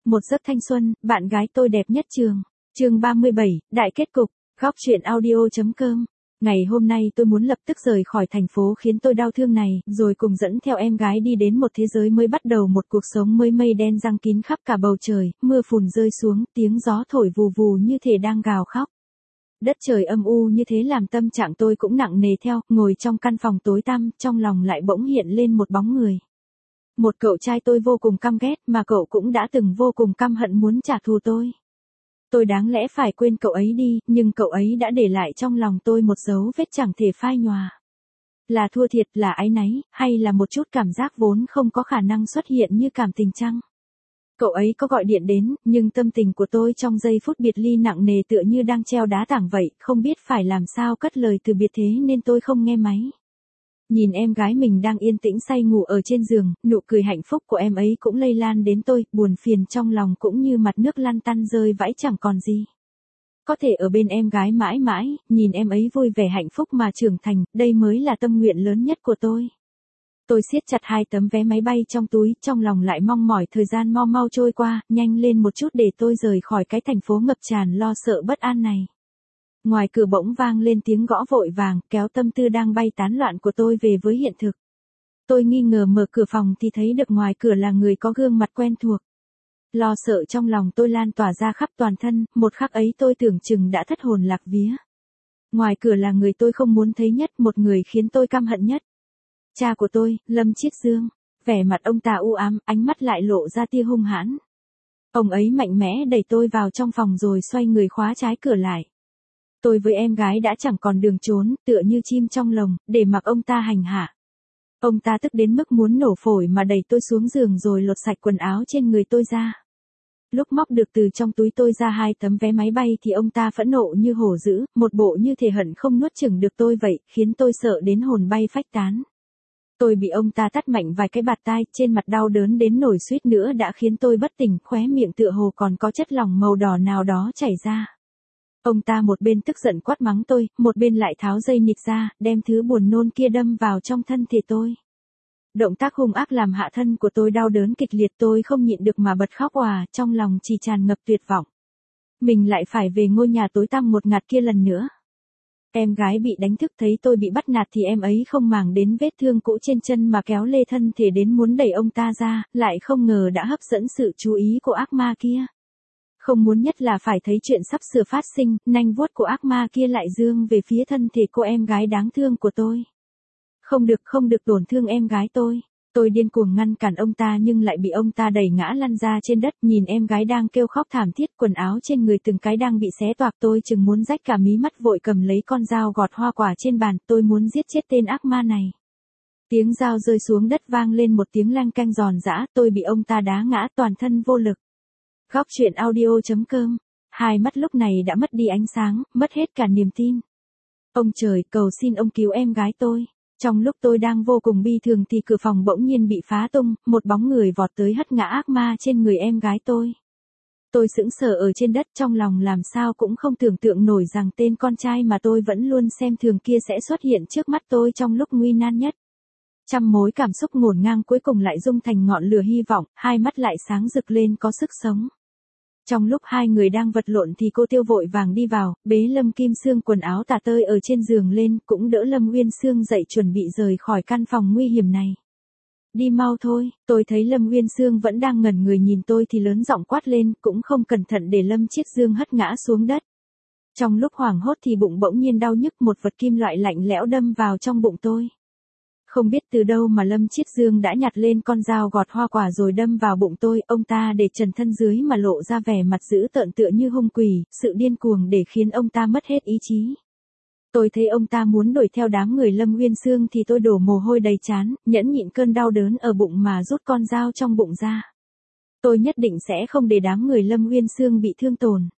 Một giấc thanh xuân, bạn gái tôi đẹp nhất trường. Chương 37, đại kết cục. Góc truyện audio.com. Ngày hôm nay tôi muốn lập tức rời khỏi thành phố khiến tôi đau thương này, rồi cùng dẫn theo em gái đi đến một thế giới mới, bắt đầu một cuộc sống mới. Mây đen giăng kín khắp cả bầu trời, mưa phùn rơi xuống, tiếng gió thổi vù vù như thể đang gào khóc. Đất trời âm u như thế làm tâm trạng tôi cũng nặng nề theo, ngồi trong căn phòng tối tăm, trong lòng lại bỗng hiện lên một bóng người. Một cậu trai tôi vô cùng căm ghét, mà cậu cũng đã từng vô cùng căm hận muốn trả thù tôi. Tôi đáng lẽ phải quên cậu ấy đi, nhưng cậu ấy đã để lại trong lòng tôi một dấu vết chẳng thể phai nhòa. Là thua thiệt, là áy náy, hay là một chút cảm giác vốn không có khả năng xuất hiện như cảm tình chăng? Cậu ấy có gọi điện đến, nhưng tâm tình của tôi trong giây phút biệt ly nặng nề tựa như đang treo đá tảng vậy, không biết phải làm sao cất lời từ biệt, thế nên tôi không nghe máy. Nhìn em gái mình đang yên tĩnh say ngủ ở trên giường, nụ cười hạnh phúc của em ấy cũng lây lan đến tôi, buồn phiền trong lòng cũng như mặt nước lăn tăn rơi vãi chẳng còn gì. Có thể ở bên em gái mãi mãi, nhìn em ấy vui vẻ hạnh phúc mà trưởng thành, đây mới là tâm nguyện lớn nhất của tôi. Tôi siết chặt 2 tấm vé máy bay trong túi, trong lòng lại mong mỏi thời gian mau mau trôi qua, nhanh lên một chút để tôi rời khỏi cái thành phố ngập tràn lo sợ bất an này. Ngoài cửa bỗng vang lên tiếng gõ vội vàng, kéo tâm tư đang bay tán loạn của tôi về với hiện thực. Tôi nghi ngờ mở cửa phòng thì thấy được ngoài cửa là người có gương mặt quen thuộc. Lo sợ trong lòng tôi lan tỏa ra khắp toàn thân, một khắc ấy tôi tưởng chừng đã thất hồn lạc vía. Ngoài cửa là người tôi không muốn thấy nhất, một người khiến tôi căm hận nhất. Cha của tôi, Lâm Chiết Dương. Vẻ mặt ông ta u ám, ánh mắt lại lộ ra tia hung hãn. Ông ấy mạnh mẽ đẩy tôi vào trong phòng rồi xoay người khóa trái cửa lại. Tôi với em gái đã chẳng còn đường trốn, tựa như chim trong lồng, để mặc ông ta hành hạ. Ông ta tức đến mức muốn nổ phổi mà đẩy tôi xuống giường rồi lột sạch quần áo trên người tôi ra. Lúc móc được từ trong túi tôi ra 2 tấm vé máy bay thì ông ta phẫn nộ như hổ dữ, một bộ như thể hận không nuốt chửng được tôi vậy, khiến tôi sợ đến hồn bay phách tán. Tôi bị ông ta tát mạnh vài cái bạt tai, trên mặt đau đớn đến nổi suýt nữa đã khiến tôi bất tỉnh, khóe miệng tựa hồ còn có chất lỏng màu đỏ nào đó chảy ra. Ông ta một bên tức giận quát mắng tôi, một bên lại tháo dây nịt ra, đem thứ buồn nôn kia đâm vào trong thân thể tôi. Động tác hung ác làm hạ thân của tôi đau đớn kịch liệt, tôi không nhịn được mà bật khóc òa, trong lòng chỉ tràn ngập tuyệt vọng. Mình lại phải về ngôi nhà tối tăm một ngạt kia lần nữa. Em gái bị đánh thức thấy tôi bị bắt nạt thì em ấy không màng đến vết thương cũ trên chân mà kéo lê thân thể đến muốn đẩy ông ta ra, lại không ngờ đã hấp dẫn sự chú ý của ác ma kia. Không muốn nhất là phải thấy chuyện sắp sửa phát sinh, nanh vuốt của ác ma kia lại giương về phía thân thể cô em gái đáng thương của tôi. Không được tổn thương em gái tôi. Tôi điên cuồng ngăn cản ông ta nhưng lại bị ông ta đẩy ngã lăn ra trên đất, nhìn em gái đang kêu khóc thảm thiết, quần áo trên người từng cái đang bị xé toạc, tôi chừng muốn rách cả mí mắt, vội cầm lấy con dao gọt hoa quả trên bàn, tôi muốn giết chết tên ác ma này. Tiếng dao rơi xuống đất vang lên một tiếng leng keng giòn giã, tôi bị ông ta đá ngã toàn thân vô lực. Góc truyện audio.com. 2 mắt lúc này đã mất đi ánh sáng, mất hết cả niềm tin. Ông trời, cầu xin ông cứu em gái tôi. Trong lúc tôi đang vô cùng bi thường thì cửa phòng bỗng nhiên bị phá tung, một bóng người vọt tới hất ngã ác ma trên người em gái tôi. Tôi sững sờ ở trên đất, trong lòng làm sao cũng không tưởng tượng nổi rằng tên con trai mà tôi vẫn luôn xem thường kia sẽ xuất hiện trước mắt tôi trong lúc nguy nan nhất. Trăm mối cảm xúc ngổn ngang cuối cùng lại rung thành ngọn lửa hy vọng, 2 mắt lại sáng rực lên có sức sống. Trong lúc 2 người đang vật lộn thì cô Tiêu vội vàng đi vào, bế Lâm Kim Sương quần áo tả tơi ở trên giường lên, cũng đỡ Lâm Uyên Sương dậy chuẩn bị rời khỏi căn phòng nguy hiểm này. Đi mau thôi, tôi thấy Lâm Uyên Sương vẫn đang ngẩn người nhìn tôi thì lớn giọng quát lên, cũng không cẩn thận để Lâm Chiết Dương hất ngã xuống đất. Trong lúc hoảng hốt thì bụng bỗng nhiên đau nhức, một vật kim loại lạnh lẽo đâm vào trong bụng tôi. Không biết từ đâu mà Lâm Chiết Dương đã nhặt lên con dao gọt hoa quả rồi đâm vào bụng tôi, ông ta để trần thân dưới mà lộ ra vẻ mặt dữ tợn tựa như hung quỷ, sự điên cuồng để khiến ông ta mất hết ý chí. Tôi thấy ông ta muốn đuổi theo đám người Lâm Uyên Sương thì tôi đổ mồ hôi đầy trán, nhẫn nhịn cơn đau đớn ở bụng mà rút con dao trong bụng ra. Tôi nhất định sẽ không để đám người Lâm Uyên Sương bị thương tổn.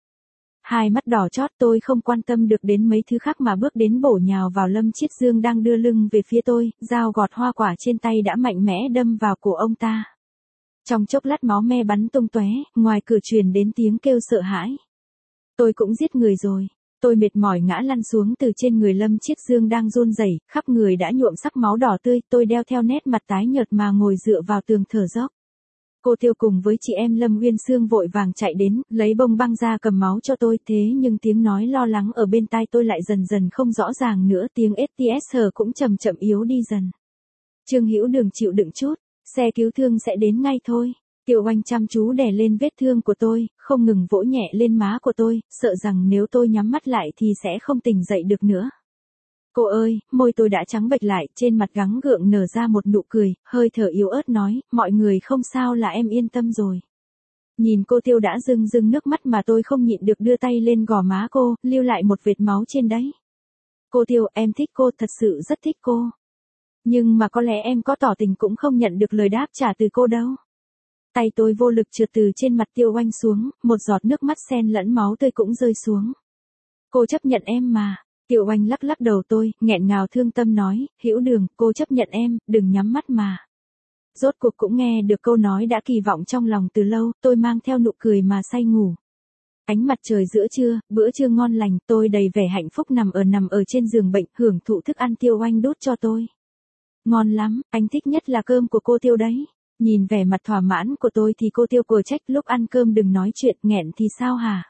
2 mắt đỏ chót, tôi không quan tâm được đến mấy thứ khác mà bước đến bổ nhào vào Lâm Chiết Dương đang đưa lưng về phía tôi, dao gọt hoa quả trên tay đã mạnh mẽ đâm vào cổ ông ta. Trong chốc lát máu me bắn tung tóe, ngoài cửa truyền đến tiếng kêu sợ hãi. Tôi cũng giết người rồi. Tôi mệt mỏi ngã lăn xuống từ trên người Lâm Chiết Dương đang run rẩy, khắp người đã nhuộm sắc máu đỏ tươi, tôi đeo theo nét mặt tái nhợt mà ngồi dựa vào tường thở dốc. cô Tiêu cùng với chị em Lâm Uyên Sương vội vàng chạy đến, lấy bông băng ra cầm máu cho tôi, thế nhưng tiếng nói lo lắng ở bên tai tôi lại dần dần không rõ ràng nữa, tiếng STS cũng chậm chậm yếu đi dần. Trương Hữu Đường chịu đựng chút, xe cứu thương sẽ đến ngay thôi. Tiêu Oanh chăm chú đè lên vết thương của tôi, không ngừng vỗ nhẹ lên má của tôi, sợ rằng nếu tôi nhắm mắt lại thì sẽ không tỉnh dậy được nữa. Cô ơi, môi tôi đã trắng bệch lại, trên mặt gắng gượng nở ra một nụ cười, hơi thở yếu ớt nói, mọi người không sao là em yên tâm rồi. Nhìn cô Tiêu đã rưng rưng nước mắt mà tôi không nhịn được đưa tay lên gò má cô, lưu lại một vệt máu trên đấy. Cô Tiêu, em thích cô, thật sự rất thích cô. Nhưng mà có lẽ em có tỏ tình cũng không nhận được lời đáp trả từ cô đâu. Tay tôi vô lực trượt từ trên mặt Tiêu Oanh xuống, một giọt nước mắt xen lẫn máu tươi cũng rơi xuống. Cô chấp nhận em mà. Tiêu Oanh lắc lắc đầu tôi, nghẹn ngào thương tâm nói, Hữu Đường, cô chấp nhận em, đừng nhắm mắt mà. Rốt cuộc cũng nghe được câu nói đã kỳ vọng trong lòng từ lâu, tôi mang theo nụ cười mà say ngủ. Ánh mặt trời giữa trưa, bữa trưa ngon lành, tôi đầy vẻ hạnh phúc nằm ở trên giường bệnh, hưởng thụ thức ăn Tiêu Oanh đút cho tôi. Ngon lắm, anh thích nhất là cơm của cô Tiêu đấy. Nhìn vẻ mặt thỏa mãn của tôi thì cô Tiêu cười trách, lúc ăn cơm đừng nói chuyện, nghẹn thì sao hả?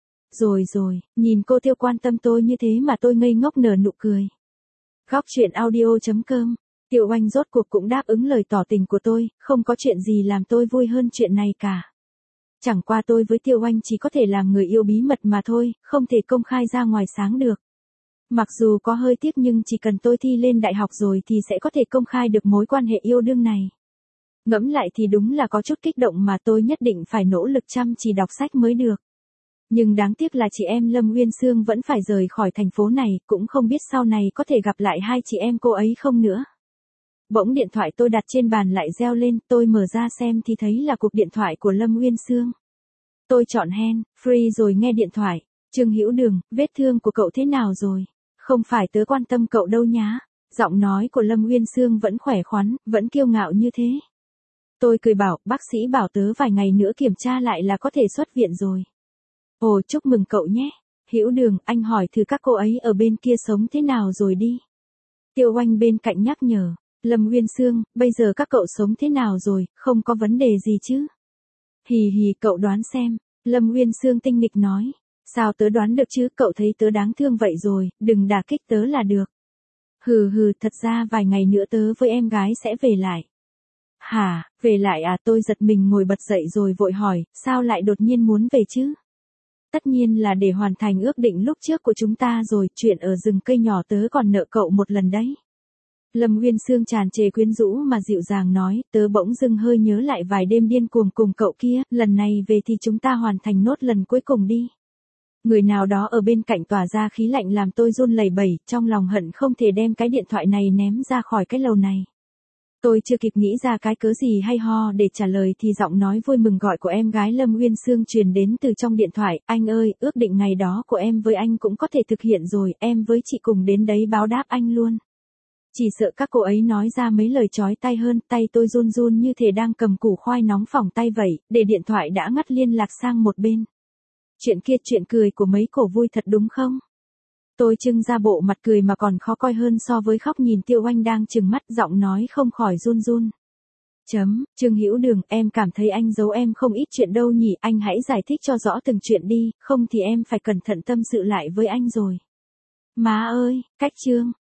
Rồi, nhìn cô Tiêu quan tâm tôi như thế mà tôi ngây ngốc nở nụ cười. Góc truyện audio.com, Tiêu Oanh rốt cuộc cũng đáp ứng lời tỏ tình của tôi, không có chuyện gì làm tôi vui hơn chuyện này cả. Chẳng qua tôi với Tiêu Oanh chỉ có thể làm người yêu bí mật mà thôi, không thể công khai ra ngoài sáng được. Mặc dù có hơi tiếc nhưng chỉ cần tôi thi lên đại học rồi thì sẽ có thể công khai được mối quan hệ yêu đương này. Ngẫm lại thì đúng là có chút kích động mà tôi nhất định phải nỗ lực chăm chỉ đọc sách mới được. Nhưng đáng tiếc là chị em Lâm Uyên Sương vẫn phải rời khỏi thành phố này, cũng không biết sau này có thể gặp lại hai chị em cô ấy không nữa. Bỗng điện thoại tôi đặt trên bàn lại reo lên, tôi mở ra xem thì thấy là cuộc điện thoại của Lâm Uyên Sương. Tôi chọn hand free rồi nghe điện thoại. Trương Hữu Đường, vết thương của cậu thế nào rồi? Không phải tớ quan tâm cậu đâu nhá. Giọng nói của Lâm Uyên Sương vẫn khỏe khoắn, vẫn kiêu ngạo như thế. Tôi cười bảo, bác sĩ bảo tớ vài ngày nữa kiểm tra lại là có thể xuất viện rồi. Ồ, chúc mừng cậu nhé. Hữu Đường, anh hỏi thử các cô ấy ở bên kia sống thế nào rồi đi. Tiêu Oanh bên cạnh nhắc nhở. Lâm Uyên Sương, bây giờ các cậu sống thế nào rồi, không có vấn đề gì chứ? Hì hì, cậu đoán xem. Lâm Uyên Sương tinh nghịch nói. Sao tớ đoán được chứ, cậu thấy tớ đáng thương vậy rồi, đừng đả kích tớ là được. Hừ, thật ra vài ngày nữa tớ với em gái sẽ về lại. Hả, về lại à? Tôi giật mình ngồi bật dậy rồi vội hỏi, sao lại đột nhiên muốn về chứ? Tất nhiên là để hoàn thành ước định lúc trước của chúng ta rồi, chuyện ở rừng cây nhỏ tớ còn nợ cậu một lần đấy. Lâm Uyên Sương tràn trề quyến rũ mà dịu dàng nói, tớ bỗng dưng hơi nhớ lại vài đêm điên cuồng cùng cậu kia, lần này về thì chúng ta hoàn thành nốt lần cuối cùng đi. Người nào đó ở bên cạnh tỏa ra khí lạnh làm tôi run lẩy bẩy, trong lòng hận không thể đem cái điện thoại này ném ra khỏi cái lầu này. Tôi chưa kịp nghĩ ra cái cớ gì hay ho để trả lời thì giọng nói vui mừng gọi của em gái Lâm Uyên Sương truyền đến từ trong điện thoại, anh ơi, ước định ngày đó của em với anh cũng có thể thực hiện rồi, em với chị cùng đến đấy báo đáp anh luôn. Chỉ sợ các cô ấy nói ra mấy lời chói tai hơn, tay tôi run run như thể đang cầm củ khoai nóng phỏng tay vậy, để điện thoại đã ngắt liên lạc sang một bên. Chuyện kia chuyện cười của mấy cổ vui thật đúng không? Tôi trưng ra bộ mặt cười mà còn khó coi hơn so với khóc nhìn Tiêu Oanh đang trừng mắt, giọng nói không khỏi run run. Trương Hữu Đường, em cảm thấy anh giấu em không ít chuyện đâu nhỉ, anh hãy giải thích cho rõ từng chuyện đi, không thì em phải cẩn thận tâm sự lại với anh rồi. Má ơi, cách Trương